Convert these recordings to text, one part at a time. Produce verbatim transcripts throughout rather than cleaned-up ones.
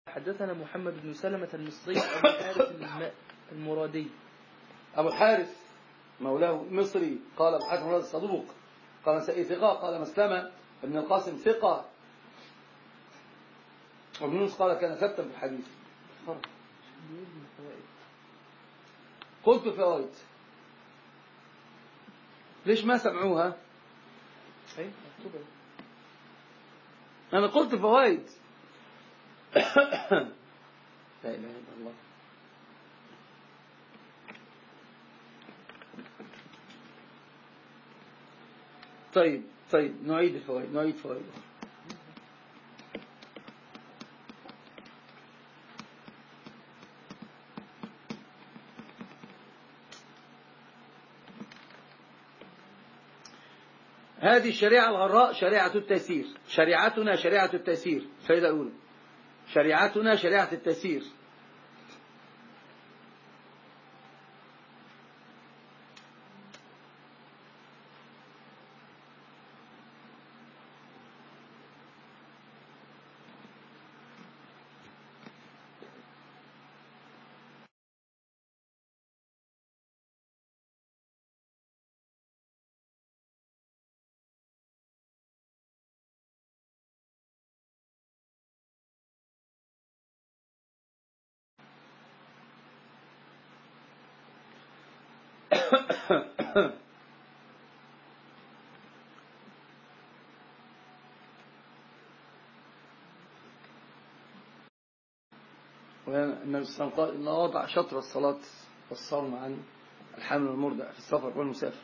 حدثنا محمد بن سلمة المصري أبو الحارث المرادي. أبو الحارث مولاه مصري قال أبو الحارث المرادي الصدوق قال سئي ثقة قال مسلمة ابن القاسم ثقة وابن يونس قال كان ثبتا في الحديث. قلت فوائد ليش ما سمعوها؟ أنا قلت فوائد. لا إله إلا الله. طيب طيب نعيد الفوائد نعيد فوائد. هذه الشريعة الغراء شريعة التيسير. شريعتنا شريعة التيسير. الفائدة الأولى شريعتنا شريعة التيسير. النبي صلى الله عليه وسلم قال إنه وضع شطر الصلاة والصوم عن الحامل والمرضع في السفر والمسافر.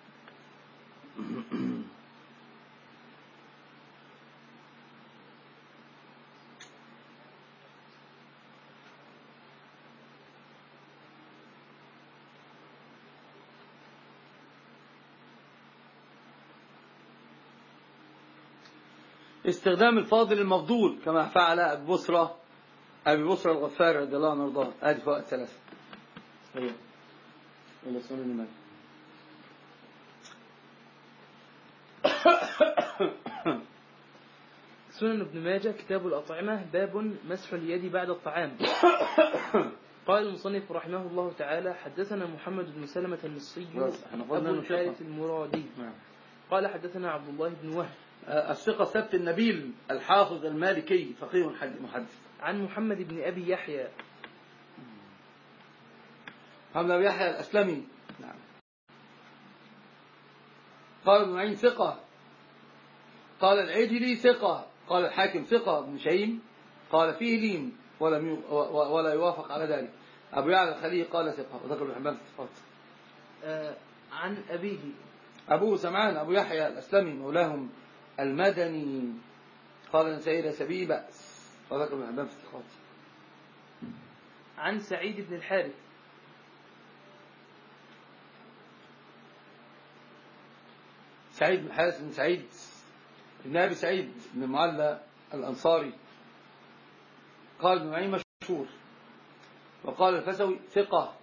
استخدام الفاضل المفضول كما فعل أبي بصرة أبي بصرة الغفار رضي الله عنه وارضاه. هذه فوائد ثلاثة. هي إلى سنن مالك. سنن ابن ماجه كتاب الأطعمة باب مسح اليد بعد الطعام. قال المصنف رحمه الله تعالى حدثنا محمد بن سلمة المصري أبو الحارث المرادي قال حدثنا عبد الله بن وهب الثقة ثبت النبيل الحافظ المالكي فقيه محدث عن محمد بن أبي يحيى محمد بن أبي يحيى الأسلمي. نعم. قال ابن معين ثقة قال العجلي ثقة قال الحاكم ثقة ابن شهيم قال فيه لين ولم ي... ولا يوافق على ذلك. أبو يعلى الخليل قال ثقة وذكر ابن حبان في الثقات. آه عن أبيه أبوه سمعان أبو يحيى الأسلمي مولاهم المدني قال النسائي ليس به بأس وذكر ابن حبان في الثقات. عن سعيد بن الحارث سعيد بن الحارث بن سعيد ابن أبي سعيد بن المعلى الأنصاري قال ابن معين مشهور وقال الفسوي ثقة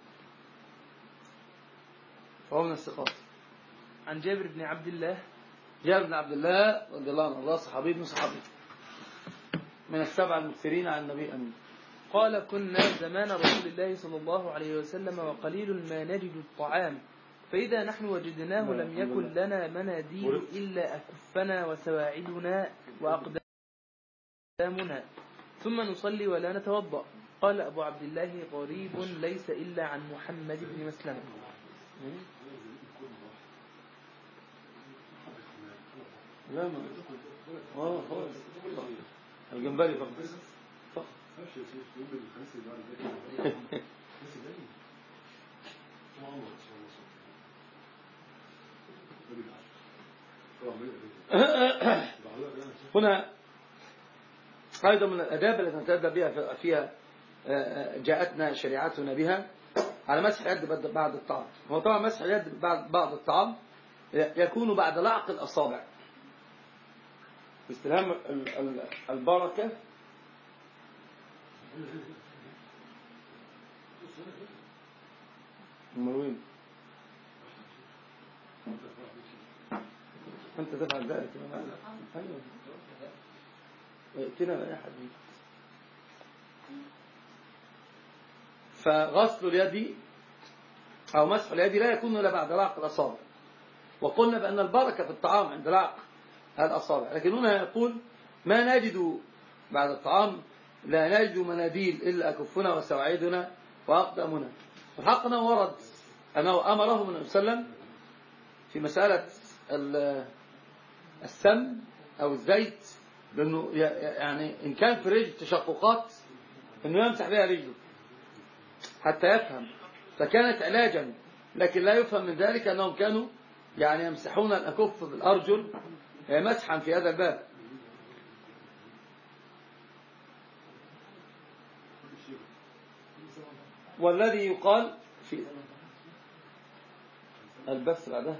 فهو من الثقات. عن جابر بن عبد الله جابر بن عبد الله رضي الله عنه الله صحابي من صحابي من السبع المكثرين عن النبي أمين قال كنا زمان رسول الله صلى الله عليه وسلم وقليل ما نجد الطعام فإذا نحن وجدناه لم يكن لنا مناديل إلا أكفنا وسواعدنا وأقدامنا ثم نصلي ولا نتوضأ. قال أبو عبد الله غريب ليس إلا عن محمد بن مسلمة. لا ما اه خالص الجمبري فقط فقط هنا أيضا من الأداب التي نتأدب بها فيها جاءتنا شريعتنا بها على مسح اليد بعد الطعام. هو طبعا مسح اليد بعد بعد الطعام يكون بعد لعق الأصابع استلام البركة مروين أنت تفعل ذلك ائتنا بأي حديث فغسل اليد أو مسح اليد لا يكون إلا بعد لعق الأصابع. وقلنا بأن البركة في الطعام عند لعق الأصابع، لكن هنا يقول ما نجد بعد الطعام لا نجد مناديل إلا أكفنا وسواعدنا وأقدامنا. الحق أنه ورد أنه أمره من وسلم في مسألة السم أو الزيت، لأنه يعني إن كان في رجل تشققات أنه يمسح بها رجله حتى يفهم، فكانت علاجا، لكن لا يفهم من ذلك أنهم كانوا يعني يمسحون الأكف بالأرجل مسحا في هذا الباب. والذي يقال في البث بعدها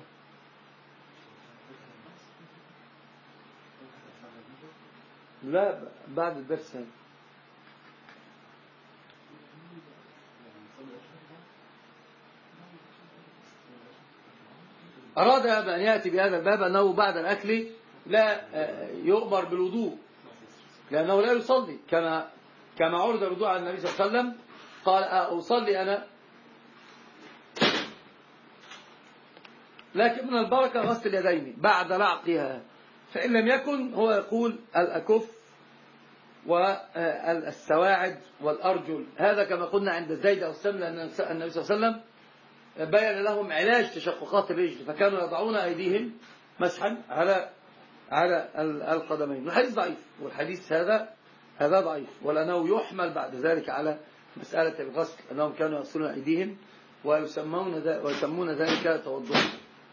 لا بعد الدرس هذا أراد أن يأتي بهذا الباب أنه بعد الأكل لا يؤمر بالوضوء، لأنه لا يصلي كما كما عرض الوضوء على النبي صلى الله عليه وسلم، قال أصلي أنا، لكن من البركة غسل اليدين بعد لعقها، فإن لم يكن هو يقول الأكف والسواعد والأرجل. هذا كما قلنا عند زيد أو السم، لأن النبي صلى الله عليه وسلم بين لهم علاج تشققات الرجل، فكانوا يضعون أيديهم مسحا على على القدمين. الحديث ضعيف، والحديث هذا هذا ضعيف، ولأنه يحمل بعد ذلك على مسألة الغسل، أنهم كانوا يغسلون أيديهم ويسمون ويسمون ذلك توضؤا.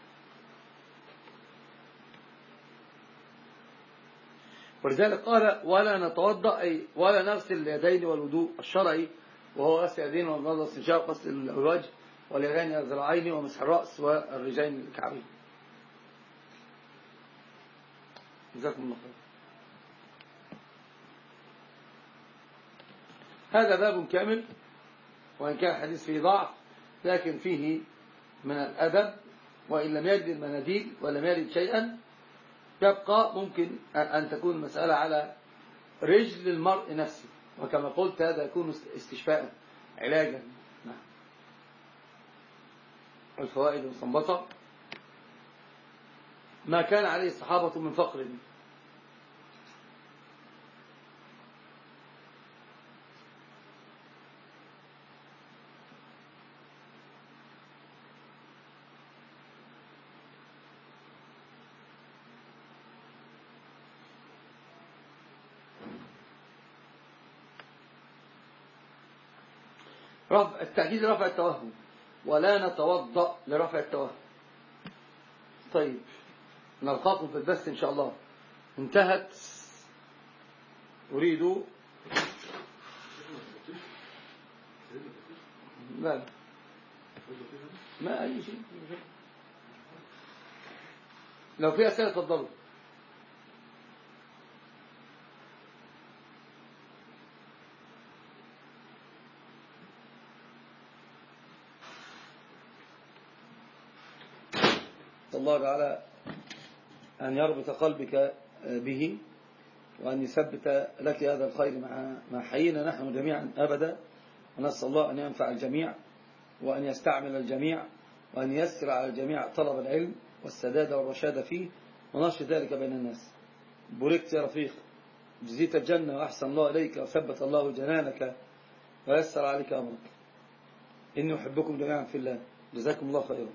ولذلك قال ولا نتوضأ أي ولا نغسل اليدين والوضوء الشرعي، وهو غسل اليدين والنظر والاستنشاق وغسل الوجه واليدين الذراعين ومسح الرأس والرجلين الكعبين. جزاكم الله خير. هذا باب كامل، وإن كان الحديث فيه ضعف لكن فيه من الأدب، وإن لم يجد المناديل ولم يجد شيئا يبقى ممكن أن تكون المسألة على رجل المرء نفسه، وكما قلت هذا يكون استشفاء علاجا. الفوائد المستنبطة: ما كان عليه الصحابة من فقر، رفع التأكيد رفع التوهم، ولا نتوضأ لرفع التوهم. طيب نلقاكم في البث إن شاء الله. انتهت. أريد لا ما أي شيء، لو في أسئلة تفضلوا. الله تعالى أن يربط قلبك به، وأن يثبت لك هذا الخير مع ما حيينا نحن جميعا أبدا، ونسأل الله أن ينفع الجميع وأن يستعمل الجميع وأن يسر على الجميع طلب العلم والسداد والرشاد فيه ونشر ذلك بين الناس. بوركت يا رفيق، جزيت الجنة وأحسن الله إليك وثبت الله جنانك ويسر عليك أمرك. إني أحبكم جميعا في الله، جزاكم الله خيرا.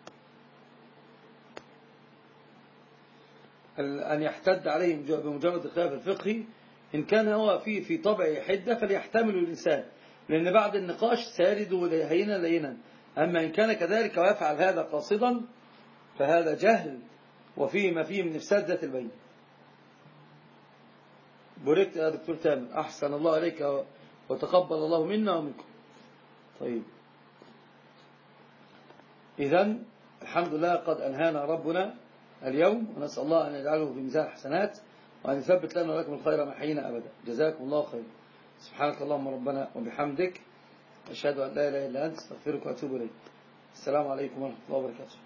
أن يحتد عليهم بمجرد الخلاف الفقهي، إن كان هو في في طبع حدة فليحتمل الإنسان، لأن بعد النقاش سارد هينا لينا. أما إن كان كذلك ويفعل هذا قاصدا فهذا جهل، وفيه ما فيه من إفساد ذات البين. بوركت يا دكتور تامر، أحسن الله عليك وتقبل الله منا ومنكم. طيب إذن الحمد لله قد أنهانا ربنا اليوم، ونسأل الله أن يجعله في ميزان حسنات وأن يثبت لنا ولكم الخير ما حيينا أبدا. جزاكم الله خير. سبحانك اللهم ربنا وبحمدك، أشهد أن لا إله إلا أنت، استغفرك وأتوب إليك. السلام عليكم ورحمة الله وبركاته.